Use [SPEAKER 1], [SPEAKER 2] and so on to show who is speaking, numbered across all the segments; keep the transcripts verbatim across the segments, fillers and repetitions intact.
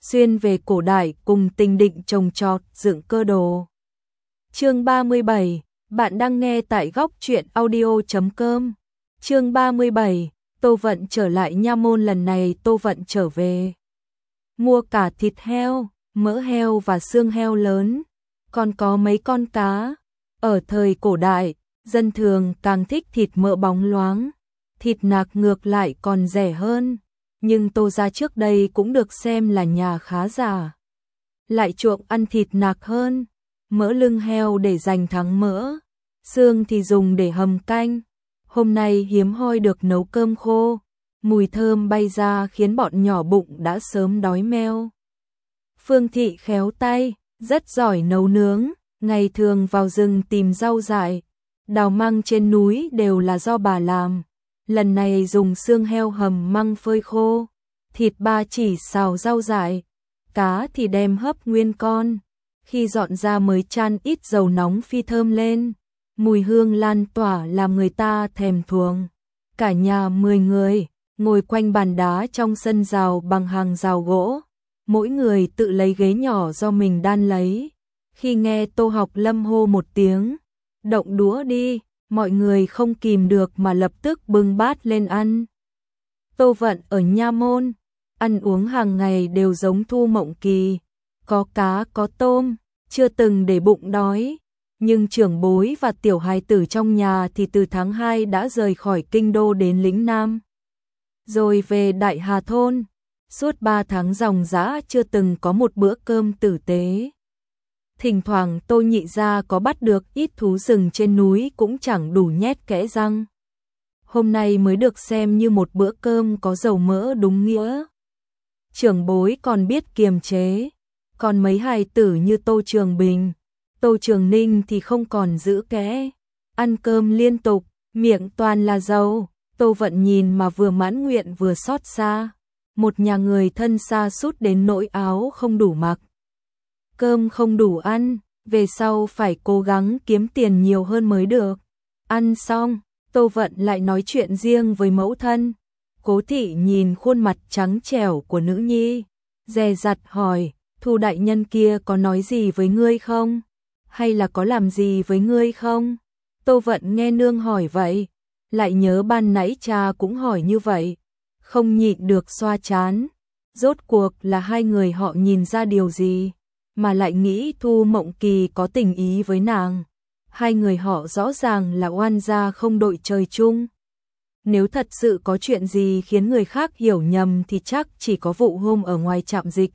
[SPEAKER 1] xuyên về cổ đại cùng tình định trồng trọt dựng cơ đồ. Chương ba mươi bảy, bạn đang nghe tại góc truyện audio chấm com. Chương ba mươi bảy, Tô Vận trở lại Nha Môn. Lần này Tô Vận trở về mua cả thịt heo, mỡ heo và xương heo lớn, còn có mấy con cá. Ở thời cổ đại, dân thường càng thích thịt mỡ bóng loáng, thịt nạc ngược lại còn rẻ hơn, nhưng Tô gia trước đây cũng được xem là nhà khá giả, lại chuộng ăn thịt nạc hơn. Mỡ lưng heo để dành thắng mỡ, xương thì dùng để hầm canh. Hôm nay hiếm hoi được nấu cơm khô, mùi thơm bay ra khiến bọn nhỏ bụng đã sớm đói meo. Phương Thị khéo tay, rất giỏi nấu nướng, ngày thường vào rừng tìm rau dại, đào măng trên núi đều là do bà làm. Lần này dùng xương heo hầm măng phơi khô, thịt ba chỉ xào rau dại, cá thì đem hấp nguyên con. Khi dọn ra mới chan ít dầu nóng phi thơm lên, mùi hương lan tỏa làm người ta thèm thuồng. Cả nhà mười người ngồi quanh bàn đá trong sân rào bằng hàng rào gỗ, mỗi người tự lấy ghế nhỏ do mình đan lấy. Khi nghe Tô Học Lâm hô một tiếng, động đũa đi, mọi người không kìm được mà lập tức bưng bát lên ăn. Tô Vận ở Nha Môn, ăn uống hàng ngày đều giống Thu Mộng Kỳ, có cá có tôm, chưa từng để bụng đói. Nhưng trưởng bối và tiểu hài tử trong nhà thì từ tháng hai đã rời khỏi kinh đô đến lĩnh Nam, rồi về Đại Hà thôn, suốt ba tháng ròng rã chưa từng có một bữa cơm tử tế. Thỉnh thoảng Tô Nhị gia có bắt được ít thú rừng trên núi cũng chẳng đủ nhét kẽ răng. Hôm nay mới được xem như một bữa cơm có dầu mỡ đúng nghĩa. Trưởng bối còn biết kiềm chế, còn mấy hài tử như Tô Trường Bình, Tô Trường Ninh thì không còn giữ kẽ, ăn cơm liên tục, miệng toàn là dầu. Tô Vận nhìn mà vừa mãn nguyện vừa xót xa, một nhà người thân xa sút đến nỗi áo không đủ mặc, cơm không đủ ăn, về sau phải cố gắng kiếm tiền nhiều hơn mới được. Ăn xong, Tô Vận lại nói chuyện riêng với mẫu thân. Cố Thị nhìn khuôn mặt trắng trẻo của nữ nhi, dè dặt hỏi, Thu đại nhân kia có nói gì với ngươi không? Hay là có làm gì với ngươi không? Tô Vận nghe nương hỏi vậy, lại nhớ ban nãy cha cũng hỏi như vậy, không nhịn được xoa trán. Rốt cuộc là hai người họ nhìn ra điều gì, mà lại nghĩ Thu Mộng Kỳ có tình ý với nàng. Hai người họ rõ ràng là oan gia không đội trời chung. Nếu thật sự có chuyện gì khiến người khác hiểu nhầm thì chắc chỉ có vụ hôm ở ngoài trạm dịch.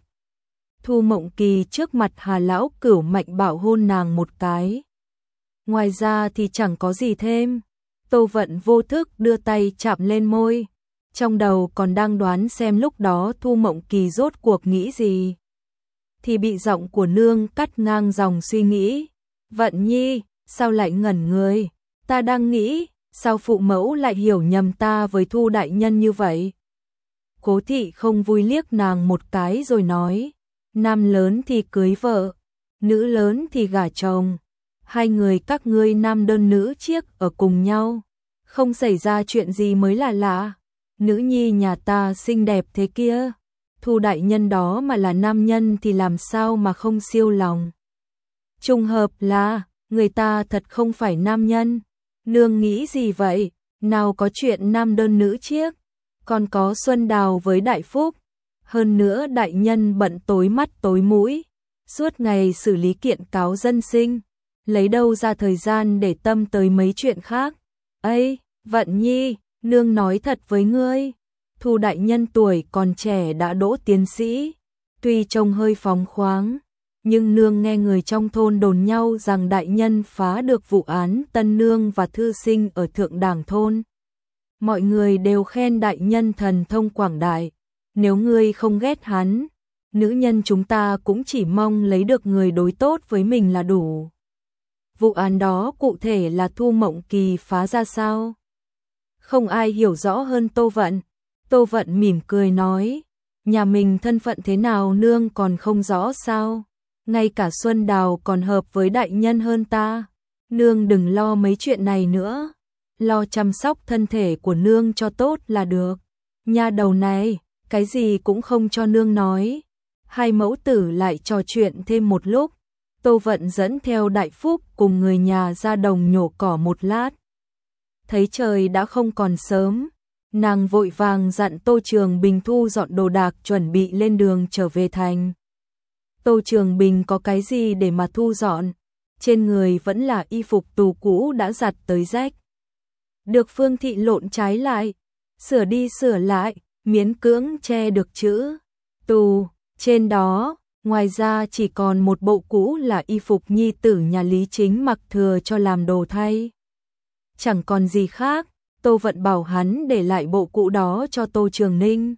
[SPEAKER 1] Thu Mộng Kỳ trước mặt Hà lão Cửu mạnh bạo hôn nàng một cái. Ngoài ra thì chẳng có gì thêm. Tô Vận vô thức đưa tay chạm lên môi, trong đầu còn đang đoán xem lúc đó Thu Mộng Kỳ rốt cuộc nghĩ gì, thì bị giọng của nương cắt ngang dòng suy nghĩ. Vận nhi, sao lại ngẩn người? Ta đang nghĩ, sao phụ mẫu lại hiểu nhầm ta với Thu đại nhân như vậy? Cố Thị không vui liếc nàng một cái rồi nói, nam lớn thì cưới vợ, nữ lớn thì gả chồng. Hai người các ngươi nam đơn nữ chiếc ở cùng nhau, không xảy ra chuyện gì mới là lạ. Nữ nhi nhà ta xinh đẹp thế kia, Thu đại nhân đó mà là nam nhân thì làm sao mà không siêu lòng. Trùng hợp là người ta thật không phải nam nhân. Nương nghĩ gì vậy? Nào có chuyện nam đơn nữ chiếc, còn có Xuân Đào với Đại Phúc. Hơn nữa đại nhân bận tối mắt tối mũi, suốt ngày xử lý kiện cáo dân sinh, lấy đâu ra thời gian để tâm tới mấy chuyện khác. Ây, Vận nhi, nương nói thật với ngươi, Thu đại nhân tuổi còn trẻ đã đỗ tiến sĩ, tuy trông hơi phóng khoáng, nhưng nương nghe người trong thôn đồn nhau rằng đại nhân phá được vụ án Tân Nương và thư sinh ở Thượng Đảng thôn. Mọi người đều khen đại nhân thần thông quảng đại, nếu ngươi không ghét hắn, nữ nhân chúng ta cũng chỉ mong lấy được người đối tốt với mình là đủ. Vụ án đó cụ thể là Thu Mộng Kỳ phá ra sao? Không ai hiểu rõ hơn Tô Vận. Tô Vận mỉm cười nói, nhà mình thân phận thế nào nương còn không rõ sao? Ngay cả Xuân Đào còn hợp với đại nhân hơn ta. Nương đừng lo mấy chuyện này nữa, lo chăm sóc thân thể của nương cho tốt là được. Nha đầu này, cái gì cũng không cho nương nói. Hai mẫu tử lại trò chuyện thêm một lúc. Tô Vận dẫn theo Đại Phúc cùng người nhà ra đồng nhổ cỏ một lát. Thấy trời đã không còn sớm, nàng vội vàng dặn Tô Trường Bình thu dọn đồ đạc chuẩn bị lên đường trở về thành. Tô Trường Bình có cái gì để mà thu dọn, trên người vẫn là y phục tù cũ đã giặt tới rách. Được Phương Thị lộn trái lại, sửa đi sửa lại, miễn cưỡng che được chữ tù trên đó. Ngoài ra chỉ còn một bộ cũ là y phục nhi tử nhà Lý Chính mặc thừa cho làm đồ thay. Chẳng còn gì khác, Tô Vận bảo hắn để lại bộ cũ đó cho Tô Trường Ninh.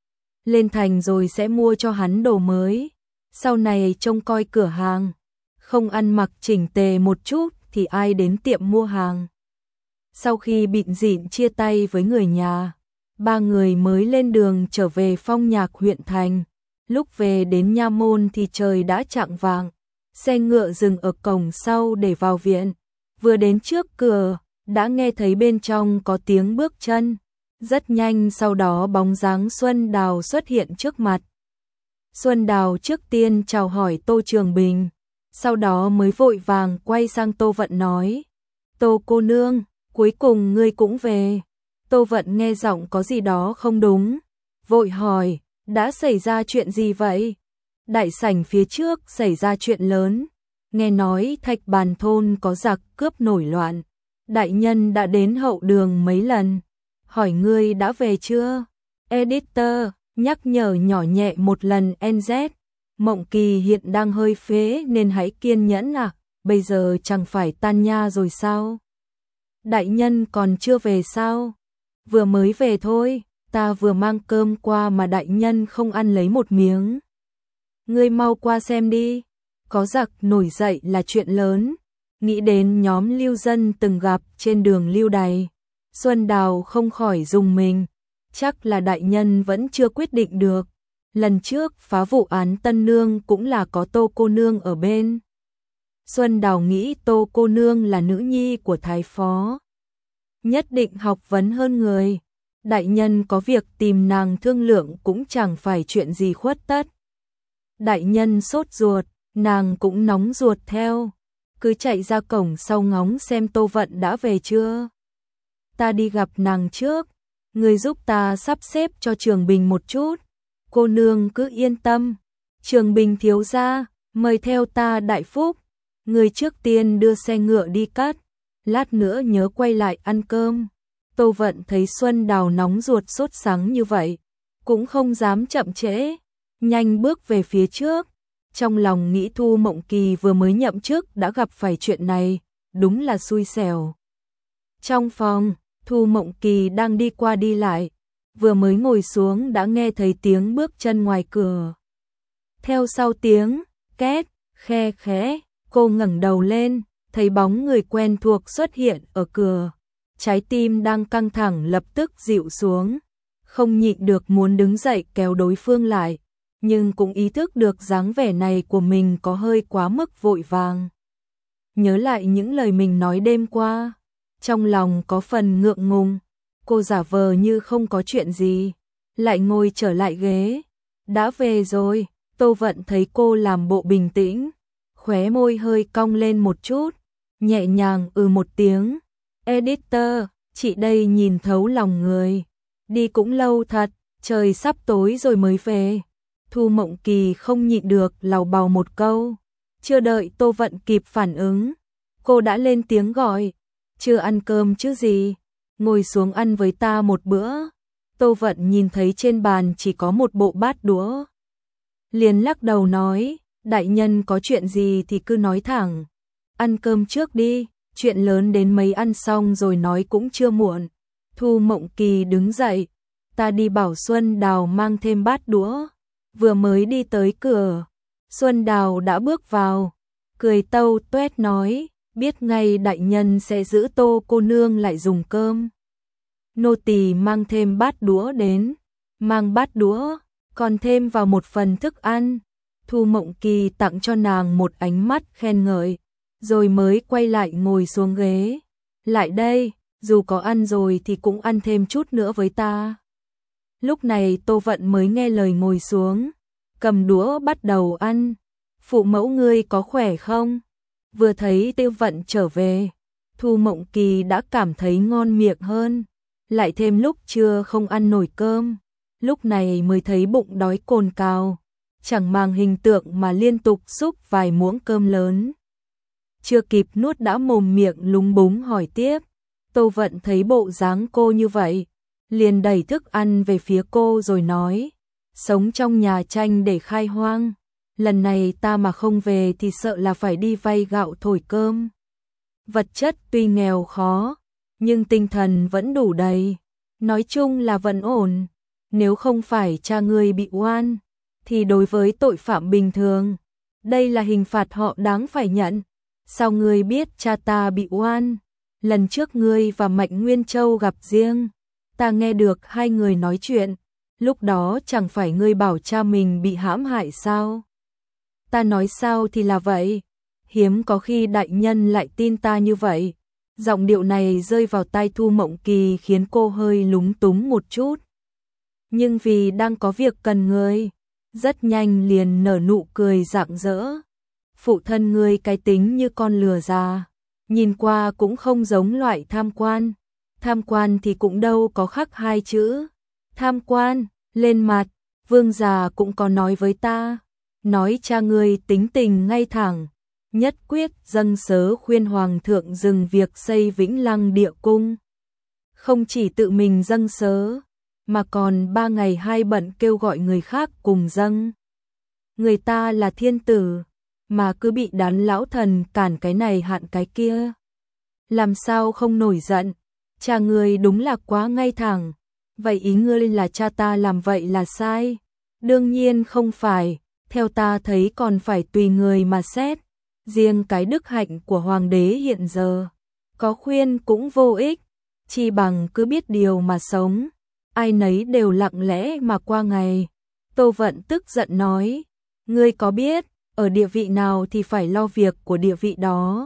[SPEAKER 1] Lên thành rồi sẽ mua cho hắn đồ mới. Sau này trông coi cửa hàng, không ăn mặc chỉnh tề một chút thì ai đến tiệm mua hàng. Sau khi bịn rịn chia tay với người nhà, ba người mới lên đường trở về Phong Nhạc huyện thành. Lúc về đến nha môn thì trời đã chạng vạng, xe ngựa dừng ở cổng sau để vào viện. Vừa đến trước cửa, đã nghe thấy bên trong có tiếng bước chân. Rất nhanh sau đó bóng dáng Xuân Đào xuất hiện trước mặt. Xuân Đào trước tiên chào hỏi Tô Trường Bình, sau đó mới vội vàng quay sang Tô Vận nói: Tô cô nương, cuối cùng ngươi cũng về. Tô Vận nghe giọng có gì đó không đúng, vội hỏi: đã xảy ra chuyện gì vậy? Đại sảnh phía trước xảy ra chuyện lớn, nghe nói Thạch Bàn thôn có giặc cướp nổi loạn. Đại nhân đã đến hậu đường mấy lần, hỏi ngươi đã về chưa? Editor nhắc nhở nhỏ nhẹ một lần en dét. Mộng Kỳ hiện đang hơi phế nên hãy kiên nhẫn à, bây giờ chẳng phải tan nha rồi sao? Đại nhân còn chưa về sao? Vừa mới về thôi, ta vừa mang cơm qua mà đại nhân không ăn lấy một miếng. Ngươi mau qua xem đi, có giặc nổi dậy là chuyện lớn. Nghĩ đến nhóm lưu dân từng gặp trên đường lưu đày, Xuân Đào không khỏi rùng mình, chắc là đại nhân vẫn chưa quyết định được. Lần trước phá vụ án Tân Nương cũng là có Tô cô nương ở bên. Xuân Đào nghĩ Tô cô nương là nữ nhi của thái phó, nhất định học vấn hơn người. Đại nhân có việc tìm nàng thương lượng cũng chẳng phải chuyện gì khuất tất. Đại nhân sốt ruột, nàng cũng nóng ruột theo, cứ chạy ra cổng sau ngóng xem Tô Vận đã về chưa. Ta đi gặp nàng trước, người giúp ta sắp xếp cho Trường Bình một chút. Cô nương cứ yên tâm. Trường Bình thiếu gia, mời theo ta. Đại Phúc, người trước tiên đưa xe ngựa đi cắt, lát nữa nhớ quay lại ăn cơm. Tô Vận thấy Xuân Đào nóng ruột sốt sắng như vậy, cũng không dám chậm trễ, nhanh bước về phía trước. Trong lòng nghĩ Thu Mộng Kỳ vừa mới nhậm chức đã gặp phải chuyện này, đúng là xui xẻo. Trong phòng, Thu Mộng Kỳ đang đi qua đi lại, vừa mới ngồi xuống đã nghe thấy tiếng bước chân ngoài cửa. Theo sau tiếng két, khe khẽ, cô ngẩng đầu lên, thấy bóng người quen thuộc xuất hiện ở cửa. Trái tim đang căng thẳng lập tức dịu xuống, không nhịn được muốn đứng dậy kéo đối phương lại, nhưng cũng ý thức được dáng vẻ này của mình có hơi quá mức vội vàng. Nhớ lại những lời mình nói đêm qua, trong lòng có phần ngượng ngùng, cô giả vờ như không có chuyện gì, lại ngồi trở lại ghế. Đã về rồi. Tô Vận thấy cô làm bộ bình tĩnh, khóe môi hơi cong lên một chút, nhẹ nhàng ừ một tiếng. Editor, chị đây nhìn thấu lòng người, đi cũng lâu thật, trời sắp tối rồi mới về. Thu Mộng Kỳ không nhịn được lầu bầu một câu, chưa đợi Tô Vận kịp phản ứng, cô đã lên tiếng gọi: chưa ăn cơm chứ gì, ngồi xuống ăn với ta một bữa. Tô Vận nhìn thấy trên bàn chỉ có một bộ bát đũa, liền lắc đầu nói: đại nhân có chuyện gì thì cứ nói thẳng, ăn cơm trước đi, chuyện lớn đến mấy ăn xong rồi nói cũng chưa muộn. Thu Mộng Kỳ đứng dậy, ta đi bảo Xuân Đào mang thêm bát đũa. Vừa mới đi tới cửa, Xuân Đào đã bước vào, cười tâu tuét nói: biết ngay đại nhân sẽ giữ Tô cô nương lại dùng cơm. Nô tỳ mang thêm bát đũa đến. Mang bát đũa, còn thêm vào một phần thức ăn. Thu Mộng Kỳ tặng cho nàng một ánh mắt khen ngợi, rồi mới quay lại ngồi xuống ghế. Lại đây, dù có ăn rồi thì cũng ăn thêm chút nữa với ta. Lúc này Tô Vận mới nghe lời ngồi xuống, cầm đũa bắt đầu ăn. Phụ mẫu ngươi có khỏe không? Vừa thấy Tiêu Vận trở về, Thu Mộng Kỳ đã cảm thấy ngon miệng hơn, lại thêm lúc trưa không ăn nổi cơm, lúc này mới thấy bụng đói cồn cào, chẳng màng hình tượng mà liên tục xúc vài muỗng cơm lớn. Chưa kịp nuốt đã mồm miệng lúng búng hỏi tiếp. Tô Vận thấy bộ dáng cô như vậy, liền đẩy thức ăn về phía cô rồi nói, sống trong nhà tranh để khai hoang, lần này ta mà không về thì sợ là phải đi vay gạo thổi cơm. Vật chất tuy nghèo khó, nhưng tinh thần vẫn đủ đầy, nói chung là vẫn ổn. Nếu không phải cha ngươi bị oan, thì đối với tội phạm bình thường, đây là hình phạt họ đáng phải nhận. Sao ngươi biết cha ta bị oan? Lần trước ngươi và Mạnh Nguyên Châu gặp riêng, ta nghe được hai người nói chuyện, lúc đó chẳng phải ngươi bảo cha mình bị hãm hại sao? Ta nói sao thì là vậy, hiếm có khi đại nhân lại tin ta như vậy. Giọng điệu này rơi vào tai Thu Mộng Kỳ khiến cô hơi lúng túng một chút. Nhưng vì đang có việc cần ngươi, rất nhanh liền nở nụ cười rạng rỡ. Phụ thân ngươi cái tính như con lừa già, nhìn qua cũng không giống loại tham quan. Tham quan thì cũng đâu có khắc hai chữ. Tham quan, lên mặt, vương già cũng có nói với ta. Nói cha ngươi tính tình ngay thẳng, nhất quyết dâng sớ khuyên hoàng thượng dừng việc xây Vĩnh Lăng địa cung. Không chỉ tự mình dâng sớ, mà còn ba ngày hai bận kêu gọi người khác cùng dâng. Người ta là thiên tử, mà cứ bị đám lão thần cản cái này hạn cái kia. Làm sao không nổi giận, cha ngươi đúng là quá ngay thẳng. Vậy ý ngươi là cha ta làm vậy là sai? Đương nhiên không phải, theo ta thấy còn phải tùy người mà xét. Riêng cái đức hạnh của hoàng đế hiện giờ, có khuyên cũng vô ích, chi bằng cứ biết điều mà sống. Ai nấy đều lặng lẽ mà qua ngày. Tô Vận tức giận nói, ngươi có biết, ở địa vị nào thì phải lo việc của địa vị đó.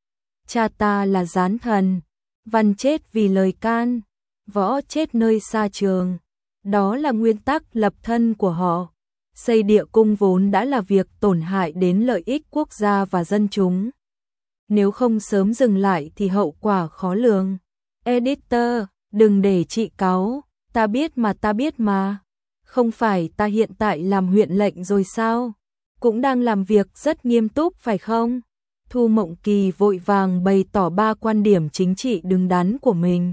[SPEAKER 1] Cha ta là gián thần, văn chết vì lời can, võ chết nơi xa trường. Đó là nguyên tắc lập thân của họ. Xây địa cung vốn đã là việc tổn hại đến lợi ích quốc gia và dân chúng. Nếu không sớm dừng lại thì hậu quả khó lường. Editor, đừng để chị cáu, ta biết mà ta biết mà. Không phải ta hiện tại làm huyện lệnh rồi sao? Cũng đang làm việc rất nghiêm túc phải không? Thu Mộng Kỳ vội vàng bày tỏ ba quan điểm chính trị đứng đắn của mình.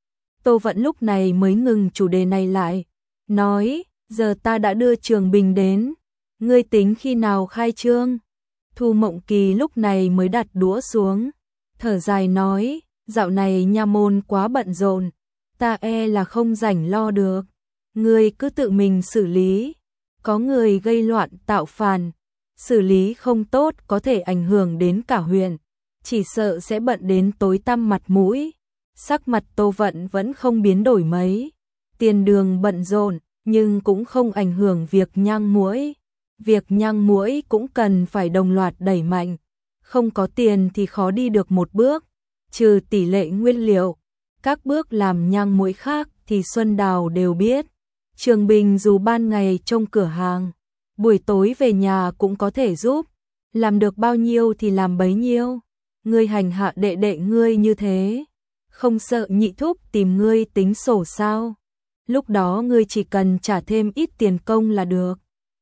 [SPEAKER 1] Tô Vận lúc này mới ngừng chủ đề này lại, nói, giờ ta đã đưa Trường Bình đến, ngươi tính khi nào khai trương? Thu Mộng Kỳ lúc này mới đặt đũa xuống, thở dài nói, dạo này nha môn quá bận rộn, ta e là không rảnh lo được, ngươi cứ tự mình xử lý. Có người gây loạn tạo phản, xử lý không tốt có thể ảnh hưởng đến cả huyện, chỉ sợ sẽ bận đến tối tăm mặt mũi. Sắc mặt Tô Vận vẫn không biến đổi mấy, tiền đường bận rộn nhưng cũng không ảnh hưởng việc nhang muỗi. Việc nhang muỗi cũng cần phải đồng loạt đẩy mạnh, không có tiền thì khó đi được một bước, trừ tỷ lệ nguyên liệu. Các bước làm nhang muỗi khác thì Xuân Đào đều biết. Trường Bình dù ban ngày trông cửa hàng, buổi tối về nhà cũng có thể giúp, làm được bao nhiêu thì làm bấy nhiêu. Ngươi hành hạ đệ đệ ngươi như thế, không sợ nhị thúc tìm ngươi tính sổ sao? Lúc đó ngươi chỉ cần trả thêm ít tiền công là được.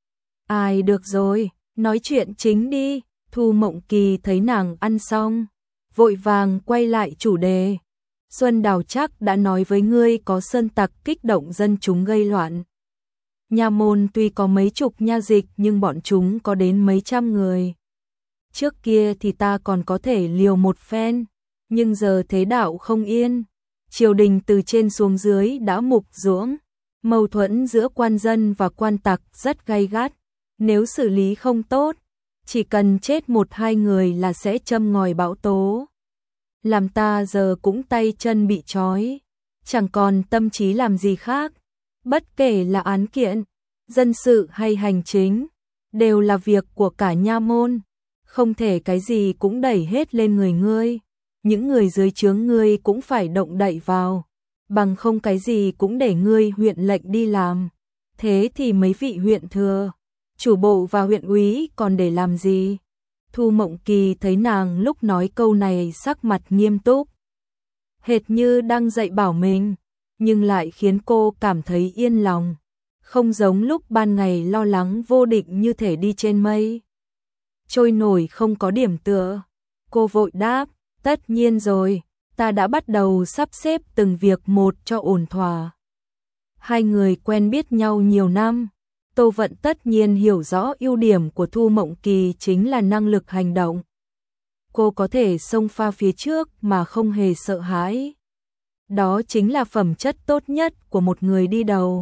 [SPEAKER 1] Ai được rồi, nói chuyện chính đi. Thu Mộng Kỳ thấy nàng ăn xong, vội vàng quay lại chủ đề. Xuân Đào chắc đã nói với ngươi có sơn tặc kích động dân chúng gây loạn. Nha môn tuy có mấy chục nha dịch nhưng bọn chúng có đến mấy trăm người. Trước kia thì ta còn có thể liều một phen, nhưng giờ thế đạo không yên. Triều đình từ trên xuống dưới đã mục ruỗng, mâu thuẫn giữa quan dân và quan tặc rất gay gắt. Nếu xử lý không tốt, chỉ cần chết một hai người là sẽ châm ngòi bão tố. Làm ta giờ cũng tay chân bị trói, chẳng còn tâm trí làm gì khác. Bất kể là án kiện, dân sự hay hành chính, đều là việc của cả nha môn. Không thể cái gì cũng đẩy hết lên người ngươi. Những người dưới trướng ngươi cũng phải động đậy vào, bằng không cái gì cũng để ngươi huyện lệnh đi làm. Thế thì mấy vị huyện thừa, chủ bộ và huyện úy còn để làm gì? Thu Mộng Kỳ thấy nàng lúc nói câu này sắc mặt nghiêm túc, hệt như đang dạy bảo mình, nhưng lại khiến cô cảm thấy yên lòng, không giống lúc ban ngày lo lắng vô định như thể đi trên mây, trôi nổi không có điểm tựa. Cô vội đáp, tất nhiên rồi, ta đã bắt đầu sắp xếp từng việc một cho ổn thỏa. Hai người quen biết nhau nhiều năm, Tô Vận tất nhiên hiểu rõ ưu điểm của Thu Mộng Kỳ chính là năng lực hành động. Cô có thể xông pha phía trước mà không hề sợ hãi. Đó chính là phẩm chất tốt nhất của một người đi đầu.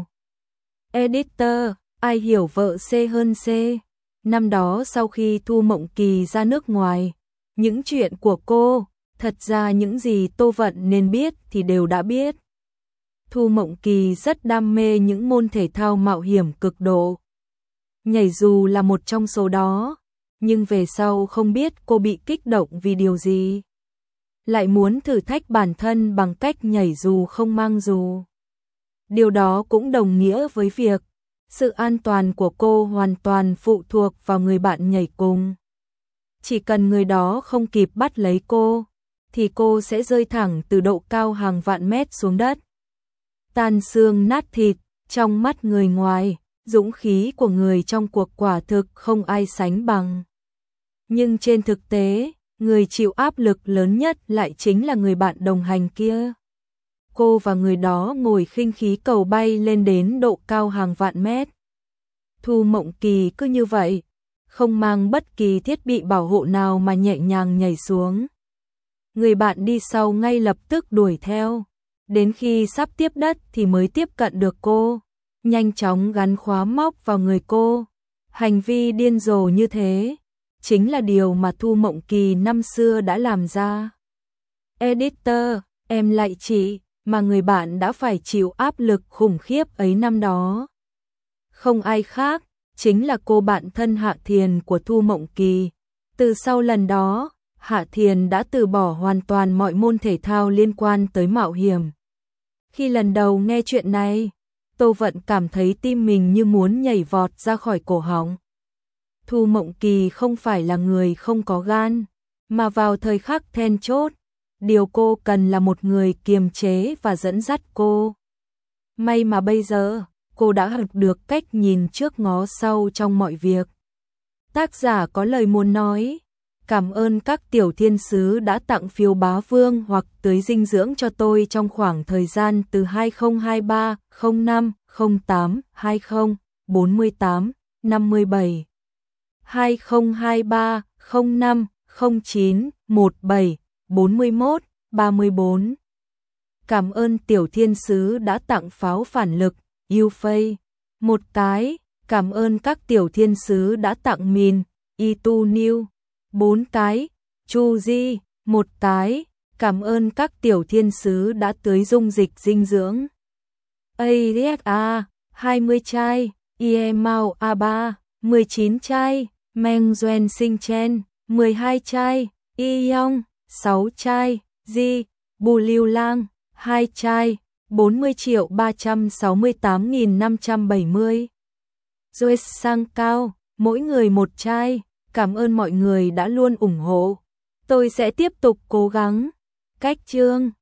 [SPEAKER 1] Editor, ai hiểu vợ C hơn C? Năm đó sau khi Thu Mộng Kỳ ra nước ngoài, những chuyện của cô, thật ra những gì Tô Vận nên biết thì đều đã biết. Thu Mộng Kỳ rất đam mê những môn thể thao mạo hiểm cực độ. Nhảy dù là một trong số đó, nhưng về sau không biết cô bị kích động vì điều gì. Lại muốn thử thách bản thân bằng cách nhảy dù không mang dù. Điều đó cũng đồng nghĩa với việc sự an toàn của cô hoàn toàn phụ thuộc vào người bạn nhảy cùng. Chỉ cần người đó không kịp bắt lấy cô, thì cô sẽ rơi thẳng từ độ cao hàng vạn mét xuống đất. Tan xương nát thịt, trong mắt người ngoài, dũng khí của người trong cuộc quả thực không ai sánh bằng. Nhưng trên thực tế, người chịu áp lực lớn nhất lại chính là người bạn đồng hành kia. Cô và người đó ngồi khinh khí cầu bay lên đến độ cao hàng vạn mét. Thu Mộng Kỳ cứ như vậy, không mang bất kỳ thiết bị bảo hộ nào mà nhẹ nhàng nhảy xuống. Người bạn đi sau ngay lập tức đuổi theo, đến khi sắp tiếp đất thì mới tiếp cận được cô, nhanh chóng gắn khóa móc vào người cô. Hành vi điên rồ như thế, chính là điều mà Thu Mộng Kỳ năm xưa đã làm ra. Editor, em lại chị, mà người bạn đã phải chịu áp lực khủng khiếp ấy năm đó. Không ai khác, chính là cô bạn thân Hạ Thiền của Thu Mộng Kỳ. Từ sau lần đó, Hạ Thiền đã từ bỏ hoàn toàn mọi môn thể thao liên quan tới mạo hiểm. Khi lần đầu nghe chuyện này, Tô Vận cảm thấy tim mình như muốn nhảy vọt ra khỏi cổ họng. Thu Mộng Kỳ không phải là người không có gan, mà vào thời khắc then chốt, điều cô cần là một người kiềm chế và dẫn dắt cô. May mà bây giờ, cô đã học được cách nhìn trước ngó sau trong mọi việc. Tác giả có lời muốn nói, cảm ơn các tiểu thiên sứ đã tặng phiếu bá vương hoặc tưới dinh dưỡng cho tôi trong khoảng thời gian từ hai không hai ba, không năm, không tám, hai không, bốn mươi tám, năm mươi bảy, hai không hai ba, không năm, không chín, một bảy, bốn mươi mốt, ba mươi tư. Cảm ơn tiểu thiên sứ đã tặng pháo phản lực, yêu phây, một cái. Cảm ơn các tiểu thiên sứ đã tặng mìn, y tu new, bốn cái. Chu Di, một cái. Cảm ơn các tiểu thiên sứ đã tưới dung dịch dinh dưỡng. a ét a, hai mươi chai. Ie Mao a ba, mười chín chai. Meng Duan Sinh Chen, mười hai chai. Y Yong, sáu chai. Di, Bù Lưu Lang, hai chai. bốn mươi triệu ba trăm sáu mươi tám nghìn năm trăm bảy mươi. Joyce Sang Cao, mỗi người một chai. Cảm ơn mọi người đã luôn ủng hộ. Tôi sẽ tiếp tục cố gắng. Cách chương